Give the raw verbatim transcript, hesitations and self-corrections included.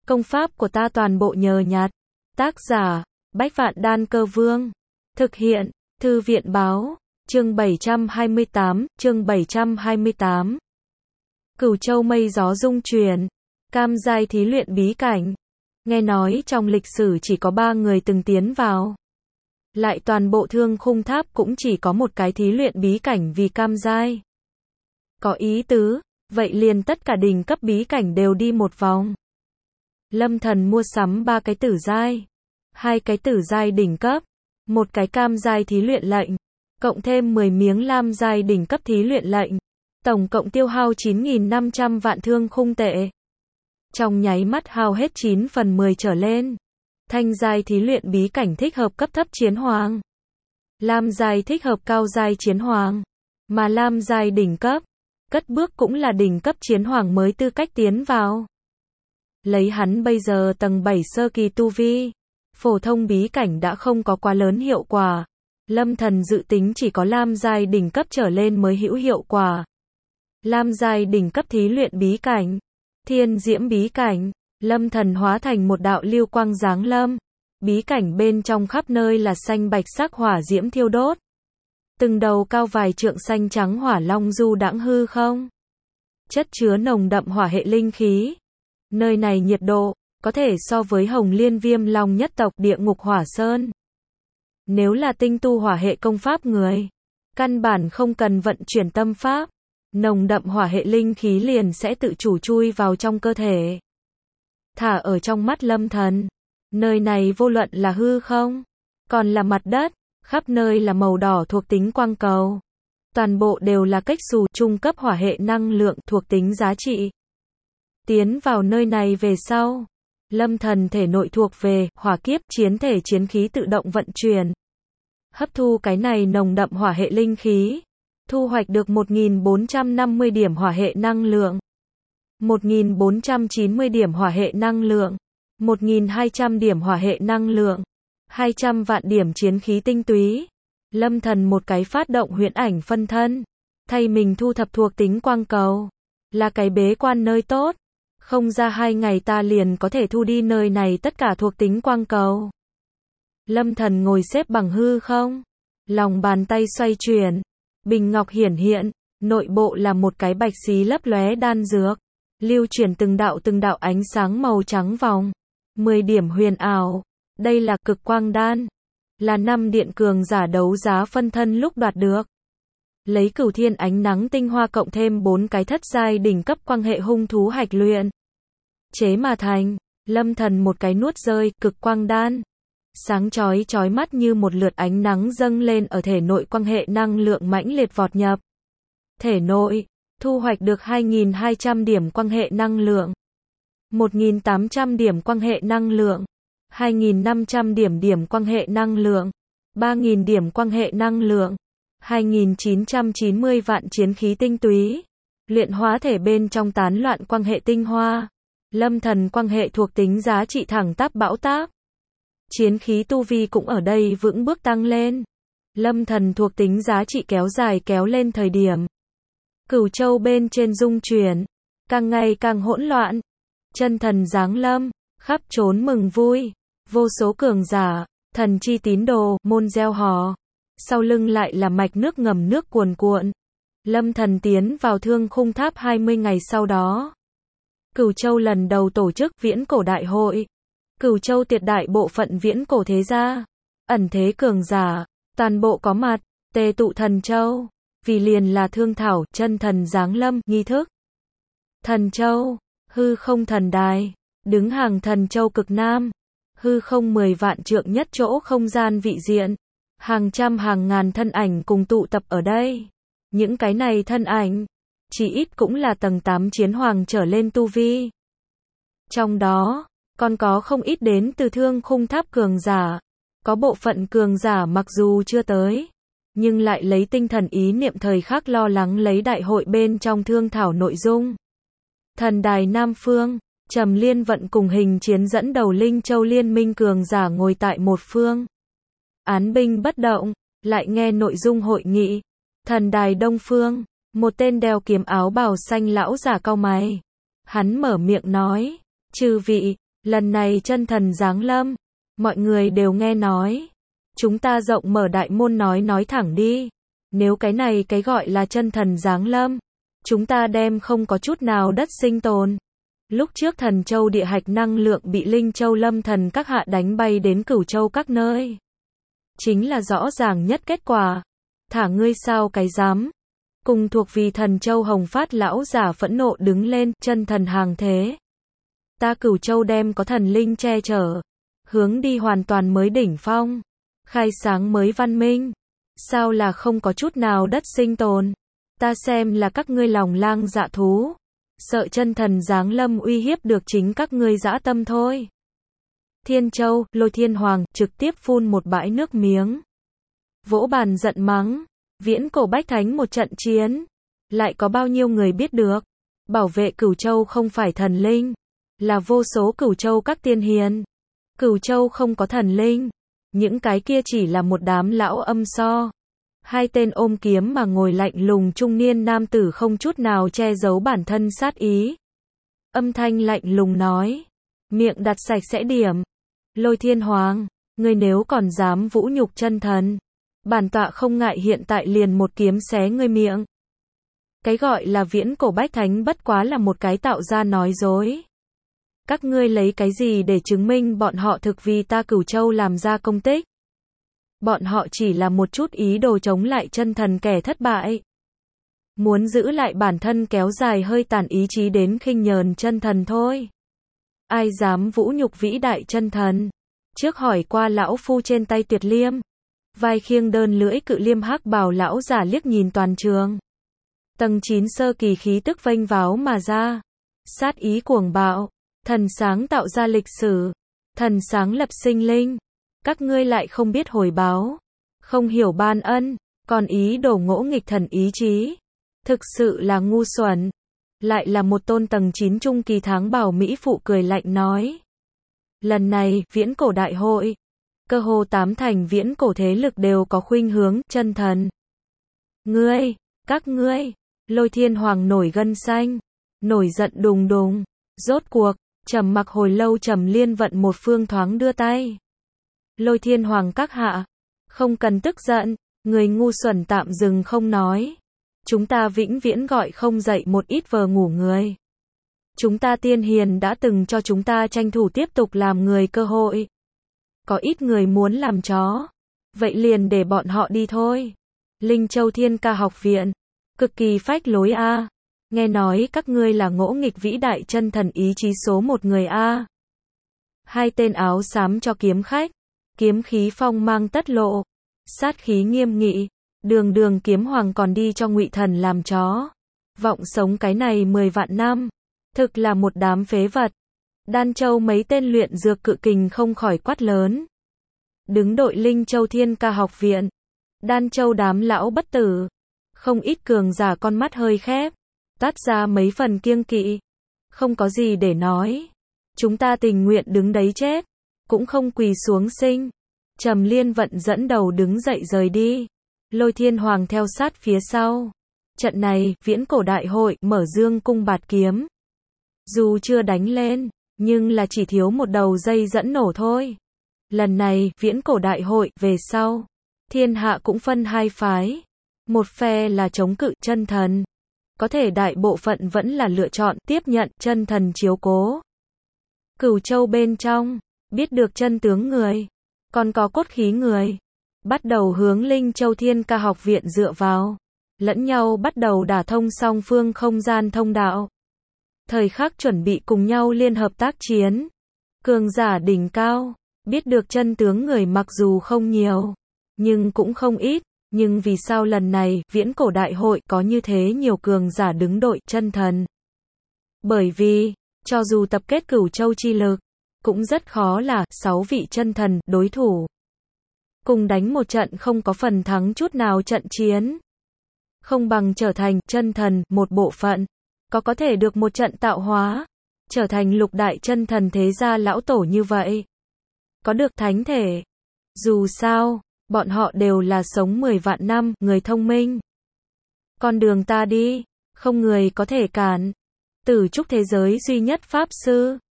Công pháp của ta toàn bộ nhờ nhặt. Tác giả, Bách Vạn Đan Cơ Vương. Thực hiện, Thư viện Báo. Chương bảy trăm hai mươi tám, chương bảy trăm hai mươi tám. Cửu Châu mây gió dung chuyển. Cam giai thí luyện bí cảnh. Nghe nói trong lịch sử chỉ có ba người từng tiến vào. Lại toàn bộ Thương Khung Tháp cũng chỉ có một cái thí luyện bí cảnh vì cam giai. Có ý tứ, vậy liền tất cả đỉnh cấp bí cảnh đều đi một vòng. Lâm Thần mua sắm ba cái tử giai, hai cái tử giai đỉnh cấp, một cái cam giai thí luyện lệnh, cộng thêm mười miếng lam giai đỉnh cấp thí luyện lệnh, tổng cộng tiêu hao chín nghìn năm trăm vạn thương khung tệ. Trong nháy mắt hao hết chín phần mười trở lên. Thanh giai thí luyện bí cảnh thích hợp cấp thấp chiến hoàng, lam giai thích hợp cao giai chiến hoàng, mà lam giai đỉnh cấp, cất bước cũng là đỉnh cấp chiến hoàng mới tư cách tiến vào. Lấy hắn bây giờ tầng bảy sơ kỳ tu vi, phổ thông bí cảnh đã không có quá lớn hiệu quả. Lâm Thần dự tính chỉ có lam giai đỉnh cấp trở lên mới hữu hiệu quả. Lam giai đỉnh cấp thí luyện bí cảnh, Thiên Diễm bí cảnh, Lâm Thần hóa thành một đạo lưu quang giáng lâm. Bí cảnh bên trong khắp nơi là xanh bạch sắc hỏa diễm thiêu đốt. Từng đầu cao vài trượng xanh trắng hỏa long du đãng hư không. Chất chứa nồng đậm hỏa hệ linh khí. Nơi này nhiệt độ có thể so với Hồng Liên Viêm Long nhất tộc Địa Ngục Hỏa Sơn. Nếu là tinh tu hỏa hệ công pháp người, căn bản không cần vận chuyển tâm pháp, nồng đậm hỏa hệ linh khí liền sẽ tự chủ chui vào trong cơ thể. Thả ở trong mắt Lâm Thần, nơi này vô luận là hư không, còn là mặt đất, khắp nơi là màu đỏ thuộc tính quang cầu. Toàn bộ đều là cách xù trung cấp hỏa hệ năng lượng thuộc tính giá trị. Tiến vào nơi này về sau, Lâm Thần thể nội thuộc về hỏa kiếp chiến thể chiến khí tự động vận chuyển. Hấp thu cái này nồng đậm hỏa hệ linh khí, thu hoạch được một nghìn bốn trăm năm mươi điểm hỏa hệ năng lượng, một nghìn bốn trăm chín mươi điểm hỏa hệ năng lượng, một nghìn hai trăm điểm hỏa hệ năng lượng, hai trăm vạn điểm chiến khí tinh túy. Lâm Thần một cái phát động huyễn ảnh phân thân, thay mình thu thập thuộc tính quang cầu, là cái bế quan nơi tốt. Không ra hai ngày ta liền có thể thu đi nơi này tất cả thuộc tính quang cầu. Lâm Thần ngồi xếp bằng hư không, lòng bàn tay xoay chuyển, bình ngọc hiển hiện, nội bộ là một cái bạch xí lấp lóe đan dược, lưu chuyển từng đạo từng đạo ánh sáng màu trắng vòng, mười điểm huyền ảo. Đây là cực quang đan, là năm điện cường giả đấu giá phân thân lúc đoạt được. Lấy cửu thiên ánh nắng tinh hoa cộng thêm bốn cái thất giai đỉnh cấp quang hệ hung thú hạch luyện chế mà thành. Lâm Thần một cái nuốt rơi cực quang đan, sáng chói chói mắt như một lượt ánh nắng dâng lên ở thể nội, quang hệ năng lượng mãnh liệt vọt nhập thể nội, thu hoạch được hai nghìn hai trăm điểm quang hệ năng lượng, một nghìn tám trăm điểm quang hệ năng lượng, hai nghìn năm trăm điểm điểm quang hệ năng lượng, ba nghìn điểm quang hệ năng lượng, hai nghìn chín trăm chín mươi vạn chiến khí tinh túy. Luyện hóa thể bên trong tán loạn quang hệ tinh hoa. Lâm Thần quang hệ thuộc tính giá trị thẳng tắp bão táp. Chiến khí tu vi cũng ở đây vững bước tăng lên. Lâm Thần thuộc tính giá trị kéo dài kéo lên thời điểm. Cửu Châu bên trên dung chuyển, càng ngày càng hỗn loạn. Chân thần giáng lâm, khắp trốn mừng vui. Vô số cường giả, thần chi tín đồ, môn gieo hò. Sau lưng lại là mạch nước ngầm nước cuồn cuộn. Lâm Thần tiến vào Thương Khung Tháp hai mươi ngày sau đó. Cửu Châu lần đầu tổ chức viễn cổ đại hội. Cửu Châu tiệt đại bộ phận viễn cổ thế gia, ẩn thế cường giả, toàn bộ có mặt, tề tụ Thần Châu. Vì liền là thương thảo chân thần giáng lâm nghi thức. Thần Châu, hư không thần đài, đứng hàng Thần Châu cực Nam. Hư không mười vạn trượng nhất chỗ không gian vị diện. Hàng trăm hàng ngàn thân ảnh cùng tụ tập ở đây. Những cái này thân ảnh, chỉ ít cũng là tầng tám chiến hoàng trở lên tu vi. Trong đó, còn có không ít đến từ Thương Khung Tháp cường giả. Có bộ phận cường giả mặc dù chưa tới, nhưng lại lấy tinh thần ý niệm thời khắc lo lắng lấy đại hội bên trong thương thảo nội dung. Thần đài Nam Phương, Trầm Liên Vận cùng Hình Chiến dẫn đầu Linh Châu liên minh cường giả ngồi tại một phương. Án binh bất động, lại nghe nội dung hội nghị. Thần đài Đông Phương, một tên đeo kiếm áo bào xanh lão giả cau mày. Hắn mở miệng nói, chư vị, Lần này chân thần giáng lâm, mọi người đều nghe nói. Chúng ta rộng mở đại môn nói nói thẳng đi. Nếu cái này cái gọi là chân thần giáng lâm, chúng ta đem không có chút nào đất sinh tồn. Lúc trước thần châu địa hạch năng lượng bị Linh Châu Lâm thần các hạ đánh bay đến Cửu Châu các nơi. Chính là rõ ràng nhất kết quả. Thả ngươi sao cái dám. Cùng thuộc vì thần châu Hồng Phát lão giả phẫn nộ đứng lên, chân thần hàng thế. Ta Cửu Châu đem có thần linh che chở. Hướng đi hoàn toàn mới đỉnh phong. Khai sáng mới văn minh. Sao là không có chút nào đất sinh tồn. Ta xem là các ngươi lòng lang dạ thú. Sợ chân thần giáng lâm uy hiếp được chính các ngươi dã tâm thôi. Thiên Châu, Lôi Thiên Hoàng, trực tiếp phun một bãi nước miếng. Vỗ bàn giận mắng. Viễn cổ bách thánh một trận chiến. Lại có bao nhiêu người biết được. Bảo vệ Cửu Châu không phải thần linh. Là vô số Cửu Châu các tiên hiền. Cửu Châu không có thần linh. Những cái kia chỉ là một đám lão âm so. Hai tên ôm kiếm mà ngồi lạnh lùng trung niên nam tử không chút nào che giấu bản thân sát ý. Âm thanh lạnh lùng nói. Miệng đặt sạch sẽ điểm. Lôi Thiên Hoàng, ngươi nếu còn dám vũ nhục chân thần. Bản tọa không ngại hiện tại liền một kiếm xé ngươi miệng. Cái gọi là viễn cổ bách thánh bất quá là một cái tạo ra nói dối. Các ngươi lấy cái gì để chứng minh bọn họ thực vì ta Cửu Châu làm ra công tích? Bọn họ chỉ là một chút ý đồ chống lại chân thần kẻ thất bại. Muốn giữ lại bản thân kéo dài hơi tàn ý chí đến khinh nhờn chân thần thôi. Ai dám vũ nhục vĩ đại chân thần? Trước hỏi qua lão phu trên tay tuyệt liêm. Vai khiêng đơn lưỡi cự liêm hắc bào lão giả liếc nhìn toàn trường. Tầng chín sơ kỳ khí tức vênh váo mà ra. Sát ý cuồng bạo. Thần sáng tạo ra lịch sử. Thần sáng lập sinh linh. Các ngươi lại không biết hồi báo. Không hiểu ban ân. Còn ý đồ ngỗ nghịch thần ý chí. Thực sự là ngu xuẩn. Lại là một tôn tầng chín trung kỳ tháng bảo Mỹ phụ cười lạnh nói. Lần này, viễn cổ đại hội. Cơ hồ tám thành viễn cổ thế lực đều có khuynh hướng, chân thần. Ngươi, các ngươi, Lôi Thiên Hoàng nổi gân xanh. Nổi giận đùng đùng. Rốt cuộc, trầm mặc hồi lâu Trầm Liên vận một phương thoáng đưa tay. Lôi Thiên Hoàng các hạ. Không cần tức giận, người ngu xuẩn tạm dừng không nói. Chúng ta vĩnh viễn gọi không dậy một ít vờ ngủ người. Chúng ta tiên hiền đã từng cho chúng ta tranh thủ tiếp tục làm người cơ hội. Có ít người muốn làm chó. Vậy liền để bọn họ đi thôi. Linh Châu Thiên Ca học viện. Cực kỳ phách lối a. Nghe nói các ngươi là ngỗ nghịch vĩ đại chân thần ý chí số một người a. Hai tên áo xám cho kiếm khách. Kiếm khí phong mang tất lộ. Sát khí nghiêm nghị. Đường đường kiếm hoàng còn đi cho ngụy thần làm chó. Vọng sống cái này mười vạn năm. Thực là một đám phế vật. Đan Châu mấy tên luyện dược cự kình không khỏi quát lớn. Đứng đội Linh Châu Thiên Ca học viện. Đan Châu đám lão bất tử. Không ít cường giả con mắt hơi khép. Tát ra mấy phần kiêng kỵ. Không có gì để nói. Chúng ta tình nguyện đứng đấy chết. Cũng không quỳ xuống sinh. Trầm Liên vận dẫn đầu đứng dậy rời đi. Lôi Thiên Hoàng theo sát phía sau. Trận này, viễn cổ đại hội, mở dương cung bạt kiếm. Dù chưa đánh lên, nhưng là chỉ thiếu một đầu dây dẫn nổ thôi. Lần này, viễn cổ đại hội, về sau. Thiên hạ cũng phân hai phái. Một phe là chống cự chân thần. Có thể đại bộ phận vẫn là lựa chọn tiếp nhận chân thần chiếu cố. Cửu Châu bên trong, biết được chân tướng người. Còn có cốt khí người. Bắt đầu hướng Linh Châu Thiên Ca học viện dựa vào. Lẫn nhau bắt đầu đả thông song phương không gian thông đạo. Thời khắc chuẩn bị cùng nhau liên hợp tác chiến. Cường giả đỉnh cao. Biết được chân tướng người mặc dù không nhiều. Nhưng cũng không ít. Nhưng vì sao lần này, viễn cổ đại hội có như thế nhiều cường giả đứng đội chân thần? Bởi vì, cho dù tập kết Cửu Châu chi lực, cũng rất khó là sáu vị chân thần đối thủ. Cùng đánh một trận không có phần thắng chút nào trận chiến. Không bằng trở thành chân thần một bộ phận. Có có thể được một trận tạo hóa. Trở thành lục đại chân thần thế gia lão tổ như vậy. Có được thánh thể. Dù sao, bọn họ đều là sống mười vạn năm, người thông minh. Con đường ta đi, không người có thể cản. Tử trúc thế giới duy nhất pháp sư.